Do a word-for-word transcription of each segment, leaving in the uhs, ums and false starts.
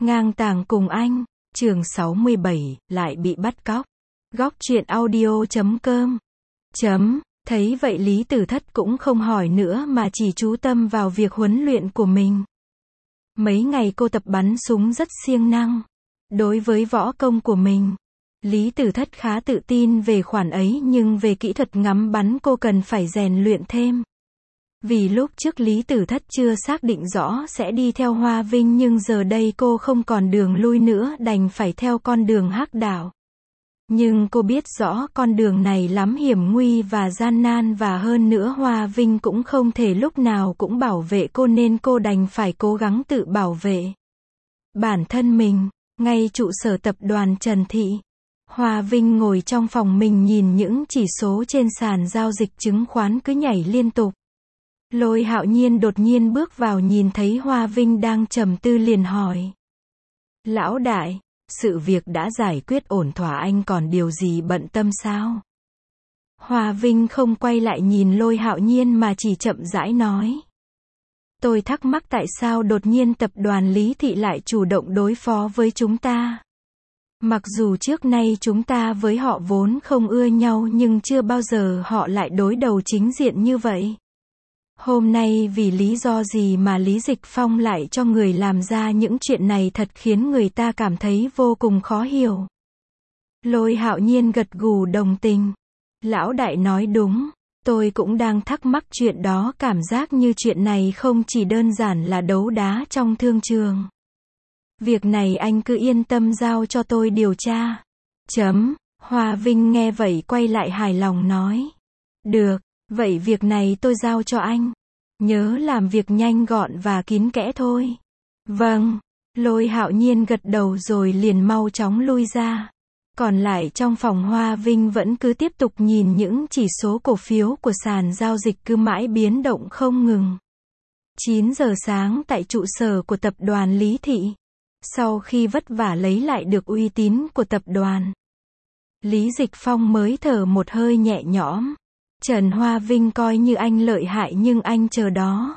Ngang tàng cùng anh, chương sáu mươi bảy, lại bị bắt cóc. Góc truyện audio chấm com. Chấm, thấy vậy Lý Tử Thất cũng không hỏi nữa mà chỉ chú tâm vào việc huấn luyện của mình. Mấy ngày cô tập bắn súng rất siêng năng. Đối với võ công của mình, Lý Tử Thất khá tự tin về khoản ấy, nhưng về kỹ thuật ngắm bắn cô cần phải rèn luyện thêm. Vì lúc trước Lý Tử Thất chưa xác định rõ sẽ đi theo Hoa Vinh, nhưng giờ đây cô không còn đường lui nữa, đành phải theo con đường hắc đạo. Nhưng cô biết rõ con đường này lắm hiểm nguy và gian nan, và hơn nữa Hoa Vinh cũng không thể lúc nào cũng bảo vệ cô, nên cô đành phải cố gắng tự bảo vệ bản thân mình. Ngay trụ sở tập đoàn Trần Thị, Hoa Vinh ngồi trong phòng mình nhìn những chỉ số trên sàn giao dịch chứng khoán cứ nhảy liên tục. Lôi Hạo Nhiên đột nhiên bước vào, nhìn thấy Hoa Vinh đang trầm tư liền hỏi: Lão đại, sự việc đã giải quyết ổn thỏa, anh còn điều gì bận tâm sao? Hoa Vinh không quay lại nhìn Lôi Hạo Nhiên mà chỉ chậm rãi nói: Tôi thắc mắc tại sao đột nhiên tập đoàn Lý Thị lại chủ động đối phó với chúng ta. Mặc dù trước nay chúng ta với họ vốn không ưa nhau, nhưng chưa bao giờ họ lại đối đầu chính diện như vậy. Hôm nay vì lý do gì mà Lý Dịch Phong lại cho người làm ra những chuyện này, thật khiến người ta cảm thấy vô cùng khó hiểu. Lôi Hạo Nhiên gật gù đồng tình. Lão đại nói đúng, tôi cũng đang thắc mắc chuyện đó, cảm giác như chuyện này không chỉ đơn giản là đấu đá trong thương trường. Việc này anh cứ yên tâm giao cho tôi điều tra. Chấm, Hoa Vinh nghe vậy quay lại hài lòng nói: Được, vậy việc này tôi giao cho anh. Nhớ làm việc nhanh gọn và kín kẽ thôi. Vâng, Lôi Hạo Nhiên gật đầu rồi liền mau chóng lui ra. Còn lại trong phòng, Hoa Vinh vẫn cứ tiếp tục nhìn những chỉ số cổ phiếu của sàn giao dịch cứ mãi biến động không ngừng. chín giờ sáng tại trụ sở của tập đoàn Lý Thị. Sau khi vất vả lấy lại được uy tín của tập đoàn, Lý Dịch Phong mới thở một hơi nhẹ nhõm. Trần Hoa Vinh coi như anh lợi hại, nhưng anh chờ đó.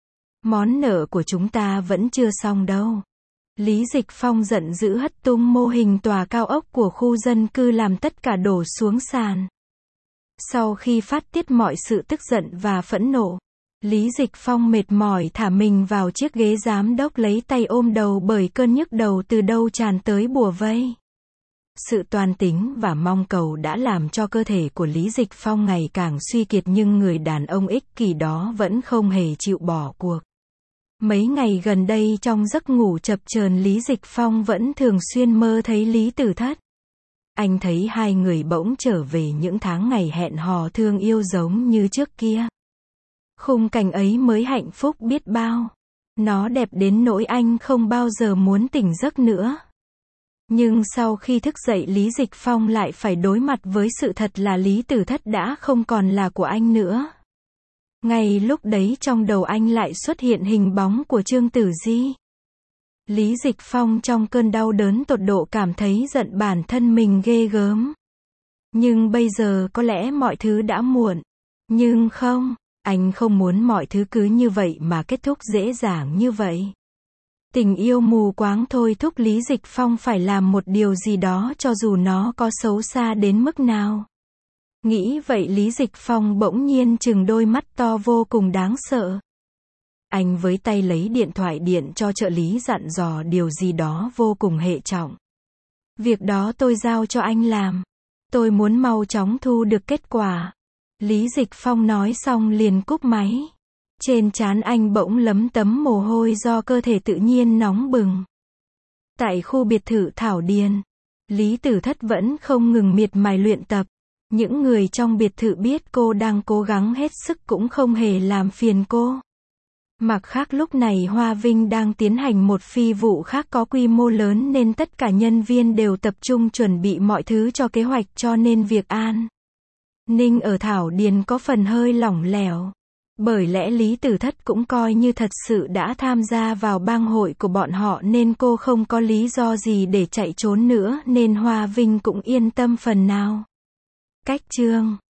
Món nợ của chúng ta vẫn chưa xong đâu. Lý Dịch Phong giận dữ hất tung mô hình tòa cao ốc của khu dân cư, làm tất cả đổ xuống sàn. Sau khi phát tiết mọi sự tức giận và phẫn nộ, Lý Dịch Phong mệt mỏi thả mình vào chiếc ghế giám đốc, lấy tay ôm đầu bởi cơn nhức đầu từ đâu tràn tới bủa vây. Sự toan tính và mong cầu đã làm cho cơ thể của Lý Dịch Phong ngày càng suy kiệt, nhưng người đàn ông ích kỷ đó vẫn không hề chịu bỏ cuộc. Mấy ngày gần đây trong giấc ngủ chập chờn, Lý Dịch Phong vẫn thường xuyên mơ thấy Lý Tử Thất. Anh thấy hai người bỗng trở về những tháng ngày hẹn hò thương yêu giống như trước kia. Khung cảnh ấy mới hạnh phúc biết bao. Nó đẹp đến nỗi anh không bao giờ muốn tỉnh giấc nữa. Nhưng sau khi thức dậy, Lý Dịch Phong lại phải đối mặt với sự thật là Lý Tử Thất đã không còn là của anh nữa. Ngay lúc đấy trong đầu anh lại xuất hiện hình bóng của Trương Tử Di. Lý Dịch Phong trong cơn đau đớn tột độ cảm thấy giận bản thân mình ghê gớm. Nhưng bây giờ có lẽ mọi thứ đã muộn. Nhưng không, anh không muốn mọi thứ cứ như vậy mà kết thúc dễ dàng như vậy. Tình yêu mù quáng thôi thúc Lý Dịch Phong phải làm một điều gì đó, cho dù nó có xấu xa đến mức nào. Nghĩ vậy Lý Dịch Phong bỗng nhiên trừng đôi mắt to vô cùng đáng sợ. Anh với tay lấy điện thoại điện cho trợ lý, dặn dò điều gì đó vô cùng hệ trọng. Việc đó tôi giao cho anh làm. Tôi muốn mau chóng thu được kết quả. Lý Dịch Phong nói xong liền cúp máy. Trên trán anh bỗng lấm tấm mồ hôi do cơ thể tự nhiên nóng bừng. Tại khu biệt thự Thảo Điền, Lý Tử Thất vẫn không ngừng miệt mài luyện tập. Những người trong biệt thự biết cô đang cố gắng hết sức cũng không hề làm phiền cô. Mặt khác lúc này Hoa Vinh đang tiến hành một phi vụ khác có quy mô lớn, nên tất cả nhân viên đều tập trung chuẩn bị mọi thứ cho kế hoạch, cho nên việc an ninh ở Thảo Điền có phần hơi lỏng lẻo. Bởi lẽ Lý Tử Thất cũng coi như thật sự đã tham gia vào bang hội của bọn họ, nên cô không có lý do gì để chạy trốn nữa, nên Hoa Vinh cũng yên tâm phần nào. Cách chương